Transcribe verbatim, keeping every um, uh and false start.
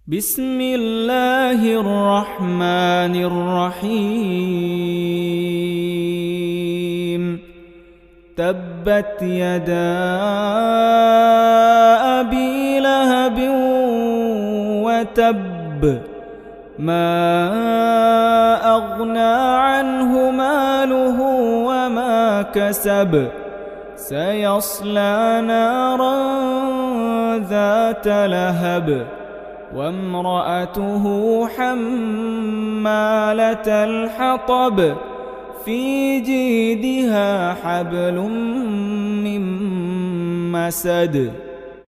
بسم الله الرحمن الرحيم تبت يدا أبي لهب وتب ما أغنى عنه ماله وما كسب سيصلى نارا ذات لهب وامرأته حمالة الحطب في جيدها حبل من مسد